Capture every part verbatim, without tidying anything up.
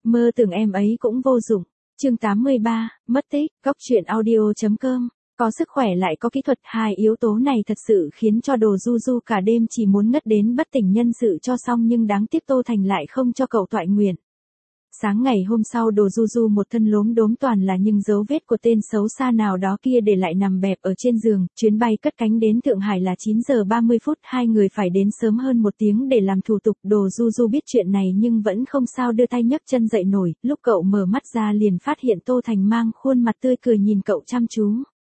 Mơ tưởng em ấy cũng vô dụng. Chương tám mươi ba, mất tích, góc truyện audio.com. Có sức khỏe lại có kỹ thuật, hai yếu tố này thật sự khiến cho Đồ Du Du cả đêm chỉ muốn ngất đến bất tỉnh nhân sự cho xong, nhưng đáng tiếc Tô Thành lại không cho cậu toại nguyện. Sáng ngày hôm sau, Đồ Du Du một thân lốm đốm toàn là những dấu vết của tên xấu xa nào đó kia để lại nằm bẹp ở trên giường. Chuyến bay cất cánh đến Thượng Hải là chín giờ ba mươi phút, hai người phải đến sớm hơn một tiếng để làm thủ tục. Đồ Du Du biết chuyện này nhưng vẫn không sao đưa tay nhấc chân dậy nổi, lúc cậu mở mắt ra liền phát hiện Tô Thành mang khuôn mặt tươi cười nhìn cậu chăm chú.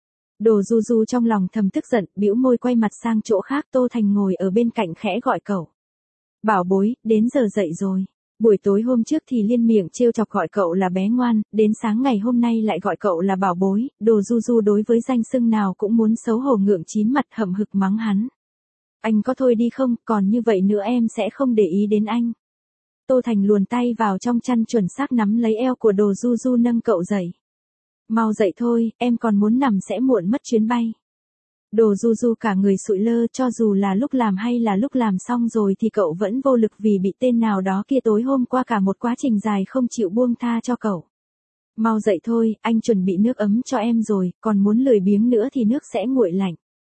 Đồ Du Du trong lòng thầm tức giận, bĩu môi quay mặt sang chỗ khác. Tô Thành ngồi ở bên cạnh khẽ gọi cậu. Bảo bối, đến giờ dậy rồi. Buổi tối hôm trước thì liên miệng trêu chọc gọi cậu là bé ngoan, đến sáng ngày hôm nay lại gọi cậu là bảo bối. Đồ Du Du đối với danh xưng nào cũng muốn xấu hổ ngượng chín mặt, hậm hực mắng hắn. Anh có thôi đi không, còn như vậy nữa em sẽ không để ý đến anh. Tô Thành luồn tay vào trong chăn chuẩn xác nắm lấy eo của Đồ Du Du nâng cậu dậy. Mau dậy thôi, em còn muốn nằm sẽ muộn mất chuyến bay. Đồ Du Du cả người sụi lơ, cho dù là lúc làm hay là lúc làm xong rồi thì cậu vẫn vô lực vì bị tên nào đó kia tối hôm qua cả một quá trình dài không chịu buông tha cho cậu. Mau dậy thôi, anh chuẩn bị nước ấm cho em rồi, còn muốn lười biếng nữa thì nước sẽ nguội lạnh.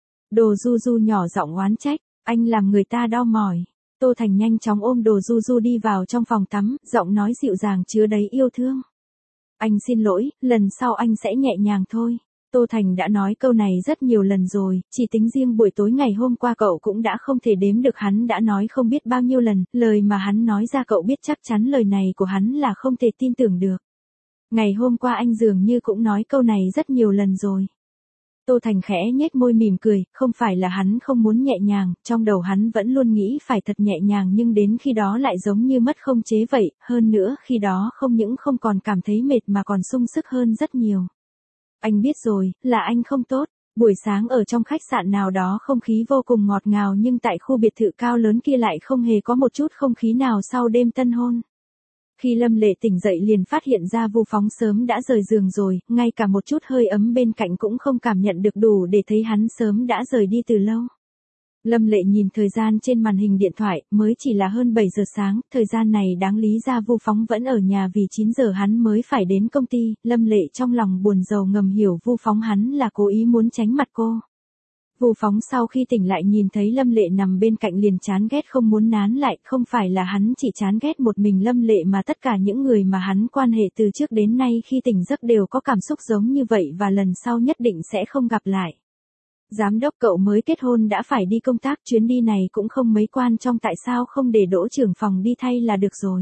Đồ Du Du nhỏ giọng oán trách, anh làm người ta đau mỏi. Tô Thành nhanh chóng ôm Đồ Du Du đi vào trong phòng tắm, giọng nói dịu dàng chứa đầy yêu thương. Anh xin lỗi, lần sau anh sẽ nhẹ nhàng thôi. Tô Thành đã nói câu này rất nhiều lần rồi, chỉ tính riêng buổi tối ngày hôm qua cậu cũng đã không thể đếm được, hắn đã nói không biết bao nhiêu lần, lời mà hắn nói ra cậu biết chắc chắn lời này của hắn là không thể tin tưởng được. Ngày hôm qua anh dường như cũng nói câu này rất nhiều lần rồi. Tô Thành khẽ nhếch môi mỉm cười, không phải là hắn không muốn nhẹ nhàng, trong đầu hắn vẫn luôn nghĩ phải thật nhẹ nhàng, nhưng đến khi đó lại giống như mất không chế vậy, hơn nữa khi đó không những không còn cảm thấy mệt mà còn sung sức hơn rất nhiều. Anh biết rồi, là anh không tốt. Buổi sáng ở trong khách sạn nào đó không khí vô cùng ngọt ngào, nhưng tại khu biệt thự cao lớn kia lại không hề có một chút không khí nào sau đêm tân hôn. Khi Lâm Lệ tỉnh dậy liền phát hiện ra Vu Phóng sớm đã rời giường rồi, ngay cả một chút hơi ấm bên cạnh cũng không cảm nhận được, đủ để thấy hắn sớm đã rời đi từ lâu. Lâm Lệ nhìn thời gian trên màn hình điện thoại, mới chỉ là hơn bảy giờ sáng, thời gian này đáng lý ra Vu Phóng vẫn ở nhà vì chín giờ hắn mới phải đến công ty. Lâm Lệ trong lòng buồn rầu ngầm hiểu Vu Phóng hắn là cố ý muốn tránh mặt cô. Vu Phóng sau khi tỉnh lại nhìn thấy Lâm Lệ nằm bên cạnh liền chán ghét không muốn nán lại, không phải là hắn chỉ chán ghét một mình Lâm Lệ mà tất cả những người mà hắn quan hệ từ trước đến nay khi tỉnh giấc đều có cảm xúc giống như vậy và lần sau nhất định sẽ không gặp lại. Giám đốc cậu mới kết hôn đã phải đi công tác, chuyến đi này cũng không mấy quan trọng, tại sao không để Đỗ trưởng phòng đi thay là được rồi.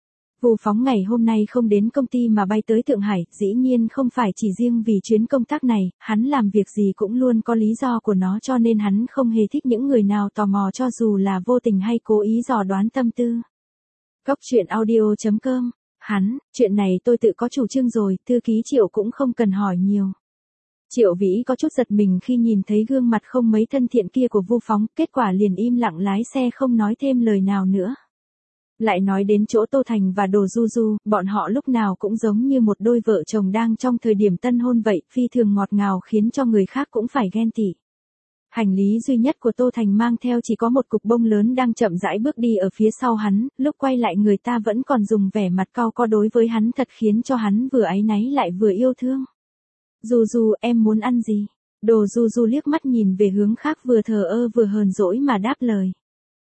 Vu Phóng ngày hôm nay không đến công ty mà bay tới Thượng Hải, dĩ nhiên không phải chỉ riêng vì chuyến công tác này, hắn làm việc gì cũng luôn có lý do của nó, cho nên hắn không hề thích những người nào tò mò cho dù là vô tình hay cố ý dò đoán tâm tư. Góc truyện audio.com. Hắn, chuyện này tôi tự có chủ trương rồi, thư ký Triệu cũng không cần hỏi nhiều. Triệu Vĩ có chút giật mình khi nhìn thấy gương mặt không mấy thân thiện kia của Vu Phóng, kết quả liền im lặng lái xe không nói thêm lời nào nữa. Lại nói đến chỗ Tô Thành và Đồ Du Du, bọn họ lúc nào cũng giống như một đôi vợ chồng đang trong thời điểm tân hôn vậy, phi thường ngọt ngào khiến cho người khác cũng phải ghen tị. Hành lý duy nhất của Tô Thành mang theo chỉ có một cục bông lớn đang chậm rãi bước đi ở phía sau hắn, lúc quay lại người ta vẫn còn dùng vẻ mặt cau có đối với hắn, thật khiến cho hắn vừa áy náy lại vừa yêu thương. Du Du, em muốn ăn gì? Đồ Du Du liếc mắt nhìn về hướng khác, vừa thờ ơ vừa hờn dỗi mà đáp lời.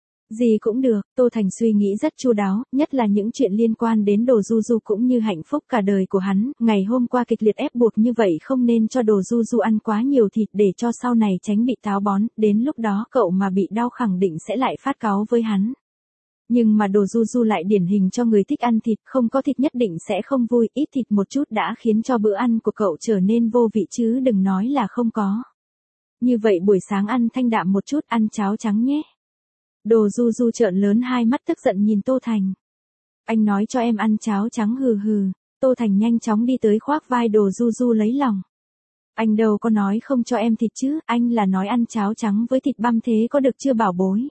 Gì cũng được. Tô Thành suy nghĩ rất chu đáo, nhất là những chuyện liên quan đến Đồ Du Du cũng như hạnh phúc cả đời của hắn. Ngày hôm qua kịch liệt ép buộc như vậy không nên cho Đồ Du Du ăn quá nhiều thịt để cho sau này tránh bị táo bón, đến lúc đó cậu mà bị đau khẳng định sẽ lại phát cáu với hắn. Nhưng mà Đồ Du Du lại điển hình cho người thích ăn thịt, không có thịt nhất định sẽ không vui, ít thịt một chút đã khiến cho bữa ăn của cậu trở nên vô vị chứ đừng nói là không có. Như vậy buổi sáng ăn thanh đạm một chút, ăn cháo trắng nhé. Đồ Du Du trợn lớn hai mắt tức giận nhìn Tô Thành. Anh nói cho em ăn cháo trắng hừ hừ. Tô Thành nhanh chóng đi tới khoác vai Đồ Du Du lấy lòng. Anh đâu có nói không cho em thịt chứ, anh là nói ăn cháo trắng với thịt băm thế có được chưa bảo bối.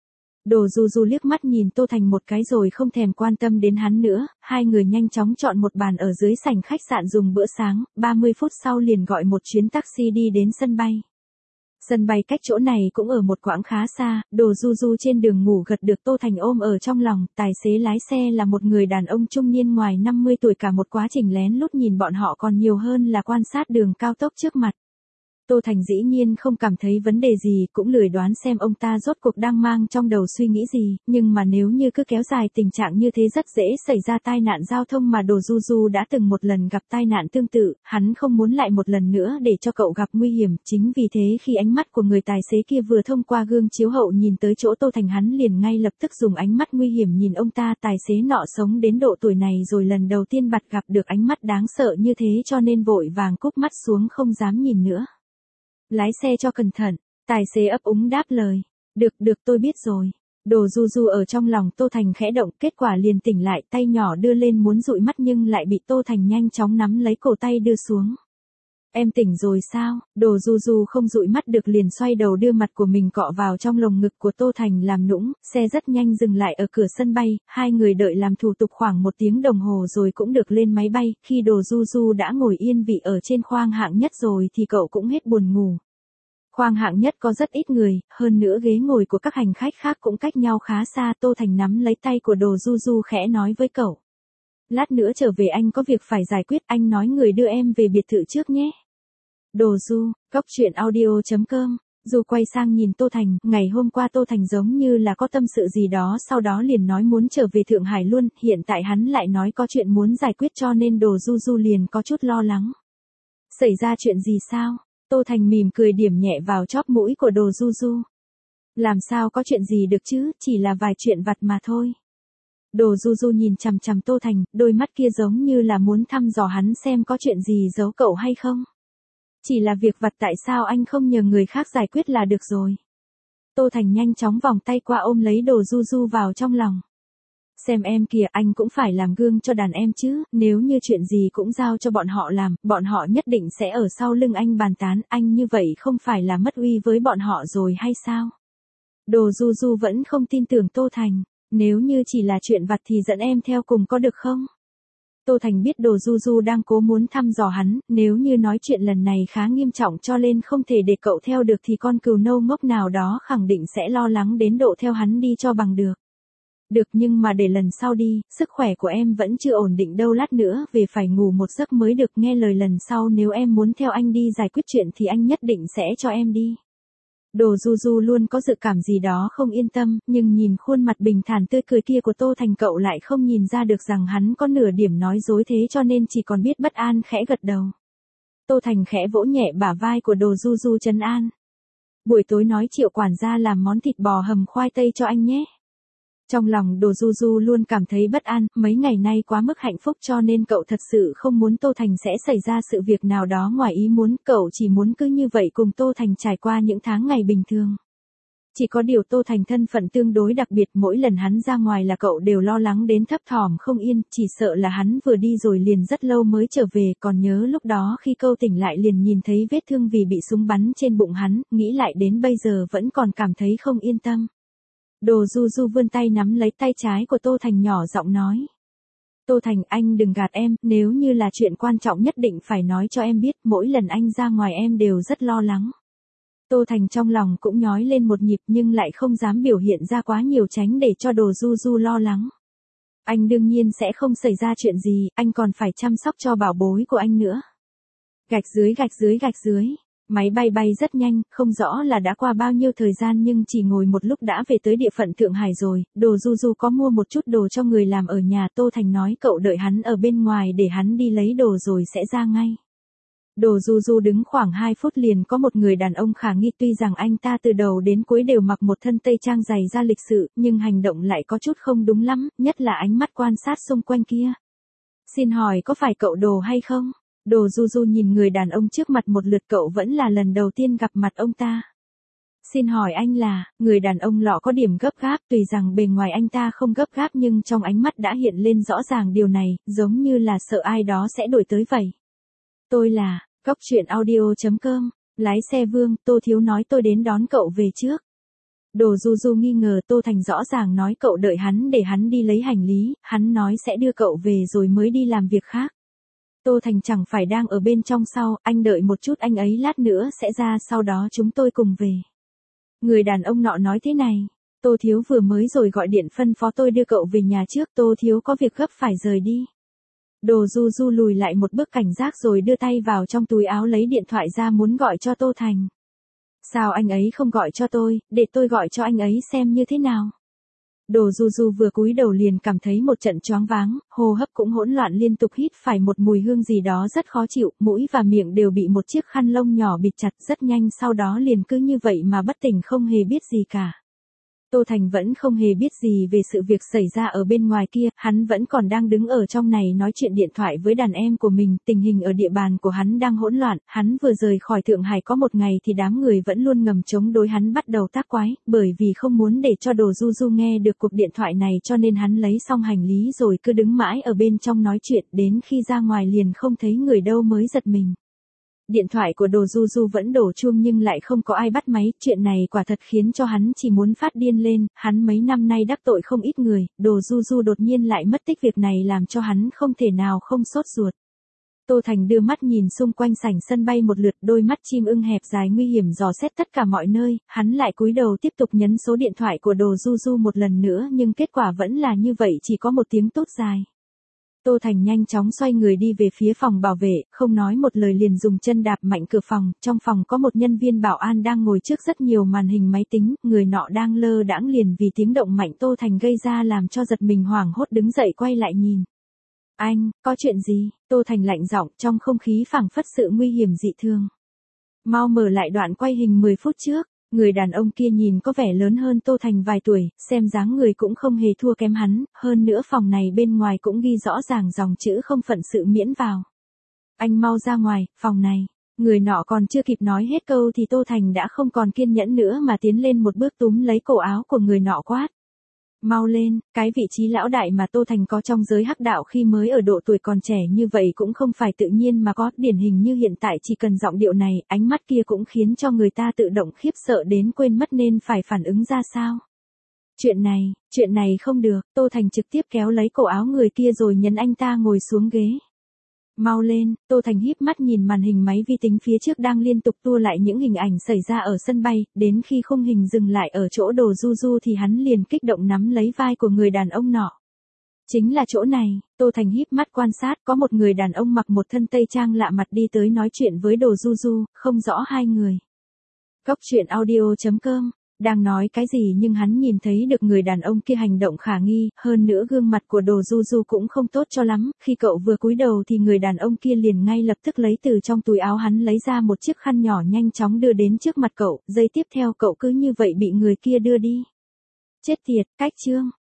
Đồ Du Du liếc mắt nhìn Tô Thành một cái rồi không thèm quan tâm đến hắn nữa, hai người nhanh chóng chọn một bàn ở dưới sảnh khách sạn dùng bữa sáng, ba mươi phút sau liền gọi một chuyến taxi đi đến sân bay. Sân bay cách chỗ này cũng ở một quãng khá xa, Đồ Du Du trên đường ngủ gật được Tô Thành ôm ở trong lòng, tài xế lái xe là một người đàn ông trung niên ngoài năm mươi tuổi, cả một quá trình lén lút nhìn bọn họ còn nhiều hơn là quan sát đường cao tốc trước mặt. Tô Thành dĩ nhiên không cảm thấy vấn đề gì, cũng lười đoán xem ông ta rốt cuộc đang mang trong đầu suy nghĩ gì, nhưng mà nếu như cứ kéo dài tình trạng như thế rất dễ xảy ra tai nạn giao thông, mà Đồ Du Du đã từng một lần gặp tai nạn tương tự, hắn không muốn lại một lần nữa để cho cậu gặp nguy hiểm. Chính vì thế khi ánh mắt của người tài xế kia vừa thông qua gương chiếu hậu nhìn tới chỗ Tô Thành, hắn liền ngay lập tức dùng ánh mắt nguy hiểm nhìn ông ta. Tài xế nọ sống đến độ tuổi này rồi lần đầu tiên bắt gặp được ánh mắt đáng sợ như thế, cho nên vội vàng cúp mắt xuống không dám nhìn nữa. Lái xe cho cẩn thận, tài xế ấp úng đáp lời. Được được, tôi biết rồi. Đồ Du Du ở trong lòng Tô Thành khẽ động, kết quả liền tỉnh lại, tay nhỏ đưa lên muốn dụi mắt nhưng lại bị Tô Thành nhanh chóng nắm lấy cổ tay đưa xuống. Em tỉnh rồi sao? Đồ Du Du không dụi mắt được liền xoay đầu đưa mặt của mình cọ vào trong lồng ngực của Tô Thành làm nũng. Xe rất nhanh dừng lại ở cửa sân bay, hai người đợi làm thủ tục khoảng một tiếng đồng hồ rồi cũng được lên máy bay. Khi Đồ Du Du đã ngồi yên vị ở trên khoang hạng nhất rồi thì cậu cũng hết buồn ngủ. Khoang hạng nhất có rất ít người, hơn nữa ghế ngồi của các hành khách khác cũng cách nhau khá xa. Tô Thành nắm lấy tay của Đồ Du Du khẽ nói với cậu. Lát nữa trở về anh có việc phải giải quyết, anh nói người đưa em về biệt thự trước nhé. Đồ Du, cóc truyện audio chấm com. Du quay sang nhìn Tô Thành, ngày hôm qua Tô Thành giống như là có tâm sự gì đó, sau đó liền nói muốn trở về Thượng Hải luôn, hiện tại hắn lại nói có chuyện muốn giải quyết, cho nên Đồ Du Du liền có chút lo lắng. Xảy ra chuyện gì sao? Tô Thành mỉm cười điểm nhẹ vào chóp mũi của Đồ Du Du. Làm sao có chuyện gì được chứ, chỉ là vài chuyện vặt mà thôi. Đồ Du Du nhìn chằm chằm Tô Thành, đôi mắt kia giống như là muốn thăm dò hắn xem có chuyện gì giấu cậu hay không. Chỉ là việc vặt, tại sao anh không nhờ người khác giải quyết là được rồi. Tô Thành nhanh chóng vòng tay qua ôm lấy Đồ Du Du vào trong lòng. Xem em kìa, anh cũng phải làm gương cho đàn em chứ, nếu như chuyện gì cũng giao cho bọn họ làm, bọn họ nhất định sẽ ở sau lưng anh bàn tán, anh như vậy không phải là mất uy với bọn họ rồi hay sao? Đồ Du Du vẫn không tin tưởng Tô Thành, nếu như chỉ là chuyện vặt thì dẫn em theo cùng có được không? Tô Thành biết Đồ Du Du đang cố muốn thăm dò hắn, nếu như nói chuyện lần này khá nghiêm trọng cho nên không thể để cậu theo được thì con cừu nâu ngốc nào đó khẳng định sẽ lo lắng đến độ theo hắn đi cho bằng được. Được, nhưng mà để lần sau đi, sức khỏe của em vẫn chưa ổn định đâu, lát nữa về phải ngủ một giấc mới được, nghe lời lần sau nếu em muốn theo anh đi giải quyết chuyện thì anh nhất định sẽ cho em đi. Đồ Du Du luôn có dự cảm gì đó không yên tâm, nhưng nhìn khuôn mặt bình thản tươi cười kia của Tô Thành cậu lại không nhìn ra được rằng hắn có nửa điểm nói dối, thế cho nên chỉ còn biết bất an khẽ gật đầu. Tô Thành khẽ vỗ nhẹ bả vai của Đồ Du Du trấn an. Buổi tối nói Triệu quản gia làm món thịt bò hầm khoai tây cho anh nhé. Trong lòng Đồ Du Du luôn cảm thấy bất an, mấy ngày nay quá mức hạnh phúc cho nên cậu thật sự không muốn Tô Thành sẽ xảy ra sự việc nào đó ngoài ý muốn, cậu chỉ muốn cứ như vậy cùng Tô Thành trải qua những tháng ngày bình thường. Chỉ có điều Tô Thành thân phận tương đối đặc biệt, mỗi lần hắn ra ngoài là cậu đều lo lắng đến thấp thỏm không yên, chỉ sợ là hắn vừa đi rồi liền rất lâu mới trở về, còn nhớ lúc đó khi câu tỉnh lại liền nhìn thấy vết thương vì bị súng bắn trên bụng hắn, nghĩ lại đến bây giờ vẫn còn cảm thấy không yên tâm. Đồ Du Du vươn tay nắm lấy tay trái của Tô Thành nhỏ giọng nói. Tô Thành, anh đừng gạt em, nếu như là chuyện quan trọng nhất định phải nói cho em biết, mỗi lần anh ra ngoài em đều rất lo lắng. Tô Thành trong lòng cũng nhói lên một nhịp nhưng lại không dám biểu hiện ra quá nhiều tránh để cho Đồ Du Du lo lắng. Anh đương nhiên sẽ không xảy ra chuyện gì, anh còn phải chăm sóc cho bảo bối của anh nữa. Gạch dưới gạch dưới gạch dưới. Máy bay bay rất nhanh, không rõ là đã qua bao nhiêu thời gian nhưng chỉ ngồi một lúc đã về tới địa phận Thượng Hải rồi. Đồ Du Du có mua một chút đồ cho người làm ở nhà, Tô Thành nói cậu đợi hắn ở bên ngoài để hắn đi lấy đồ rồi sẽ ra ngay. Đồ Du Du đứng khoảng hai phút liền có một người đàn ông khả nghi, tuy rằng anh ta từ đầu đến cuối đều mặc một thân tây trang dày da lịch sự, nhưng hành động lại có chút không đúng lắm, nhất là ánh mắt quan sát xung quanh kia. Xin hỏi có phải cậu Đồ hay không? Đồ Du Du nhìn người đàn ông trước mặt một lượt, cậu vẫn là lần đầu tiên gặp mặt ông ta. Xin hỏi anh là, người đàn ông lọ có điểm gấp gáp, tùy rằng bề ngoài anh ta không gấp gáp nhưng trong ánh mắt đã hiện lên rõ ràng điều này, giống như là sợ ai đó sẽ đuổi tới vậy. Tôi là, cóc truyện audio chấm com, lái xe Vương, Tô Thiếu nói tôi đến đón cậu về trước. Đồ Du Du nghi ngờ, Tô Thành rõ ràng nói cậu đợi hắn để hắn đi lấy hành lý, hắn nói sẽ đưa cậu về rồi mới đi làm việc khác. Tô Thành chẳng phải đang ở bên trong sau, anh đợi một chút anh ấy lát nữa sẽ ra sau đó chúng tôi cùng về. Người đàn ông nọ nói thế này, Tô Thiếu vừa mới rồi gọi điện phân phó tôi đưa cậu về nhà trước, Tô Thiếu có việc gấp phải rời đi. Đồ Du Du lùi lại một bước cảnh giác rồi đưa tay vào trong túi áo lấy điện thoại ra muốn gọi cho Tô Thành. Sao anh ấy không gọi cho tôi, để tôi gọi cho anh ấy xem như thế nào. Đồ Du Du vừa cúi đầu liền cảm thấy một trận choáng váng, hô hấp cũng hỗn loạn liên tục hít phải một mùi hương gì đó rất khó chịu, mũi và miệng đều bị một chiếc khăn lông nhỏ bịt chặt rất nhanh sau đó liền cứ như vậy mà bất tỉnh không hề biết gì cả. Tô Thành vẫn không hề biết gì về sự việc xảy ra ở bên ngoài kia, hắn vẫn còn đang đứng ở trong này nói chuyện điện thoại với đàn em của mình, tình hình ở địa bàn của hắn đang hỗn loạn, hắn vừa rời khỏi Thượng Hải có một ngày thì đám người vẫn luôn ngầm chống đối hắn bắt đầu tác quái, bởi vì không muốn để cho Đồ Du Du nghe được cuộc điện thoại này cho nên hắn lấy xong hành lý rồi cứ đứng mãi ở bên trong nói chuyện, đến khi ra ngoài liền không thấy người đâu mới giật mình. Điện thoại của Đồ Du Du vẫn đổ chuông nhưng lại không có ai bắt máy, chuyện này quả thật khiến cho hắn chỉ muốn phát điên lên, hắn mấy năm nay đắc tội không ít người, Đồ Du Du đột nhiên lại mất tích việc này làm cho hắn không thể nào không sốt ruột. Tô Thành đưa mắt nhìn xung quanh sảnh sân bay một lượt, đôi mắt chim ưng hẹp dài nguy hiểm dò xét tất cả mọi nơi, hắn lại cúi đầu tiếp tục nhấn số điện thoại của Đồ Du Du một lần nữa nhưng kết quả vẫn là như vậy, chỉ có một tiếng tốt dài. Tô Thành nhanh chóng xoay người đi về phía phòng bảo vệ, không nói một lời liền dùng chân đạp mạnh cửa phòng, trong phòng có một nhân viên bảo an đang ngồi trước rất nhiều màn hình máy tính, người nọ đang lơ đãng liền vì tiếng động mạnh Tô Thành gây ra làm cho giật mình hoảng hốt đứng dậy quay lại nhìn. Anh, có chuyện gì? Tô Thành lạnh giọng, trong không khí phảng phất sự nguy hiểm dị thường. Mau mở lại đoạn quay hình mười phút trước. Người đàn ông kia nhìn có vẻ lớn hơn Tô Thành vài tuổi, xem dáng người cũng không hề thua kém hắn, hơn nữa phòng này bên ngoài cũng ghi rõ ràng dòng chữ không phận sự miễn vào. Anh mau ra ngoài, phòng này. Người nọ còn chưa kịp nói hết câu thì Tô Thành đã không còn kiên nhẫn nữa mà tiến lên một bước túm lấy cổ áo của người nọ quát. Mau lên, cái vị trí lão đại mà Tô Thành có trong giới hắc đạo khi mới ở độ tuổi còn trẻ như vậy cũng không phải tự nhiên mà có, điển hình như hiện tại chỉ cần giọng điệu này, ánh mắt kia cũng khiến cho người ta tự động khiếp sợ đến quên mất nên phải phản ứng ra sao. Chuyện này, chuyện này không được, Tô Thành trực tiếp kéo lấy cổ áo người kia rồi nhấn anh ta ngồi xuống ghế. Mau lên, Tô Thành híp mắt nhìn màn hình máy vi tính phía trước đang liên tục tua lại những hình ảnh xảy ra ở sân bay, đến khi khung hình dừng lại ở chỗ Đồ Du Du thì hắn liền kích động nắm lấy vai của người đàn ông nọ. Chính là chỗ này, Tô Thành híp mắt quan sát, có một người đàn ông mặc một thân tây trang lạ mặt đi tới nói chuyện với Đồ Du Du, không rõ hai người. Góc truyện audio chấm com đang nói cái gì nhưng hắn nhìn thấy được người đàn ông kia hành động khả nghi, hơn nữa gương mặt của Đồ Du Du cũng không tốt cho lắm, khi cậu vừa cúi đầu thì người đàn ông kia liền ngay lập tức lấy từ trong túi áo hắn lấy ra một chiếc khăn nhỏ nhanh chóng đưa đến trước mặt cậu, giây tiếp theo cậu cứ như vậy bị người kia đưa đi. Chết tiệt, cách chương.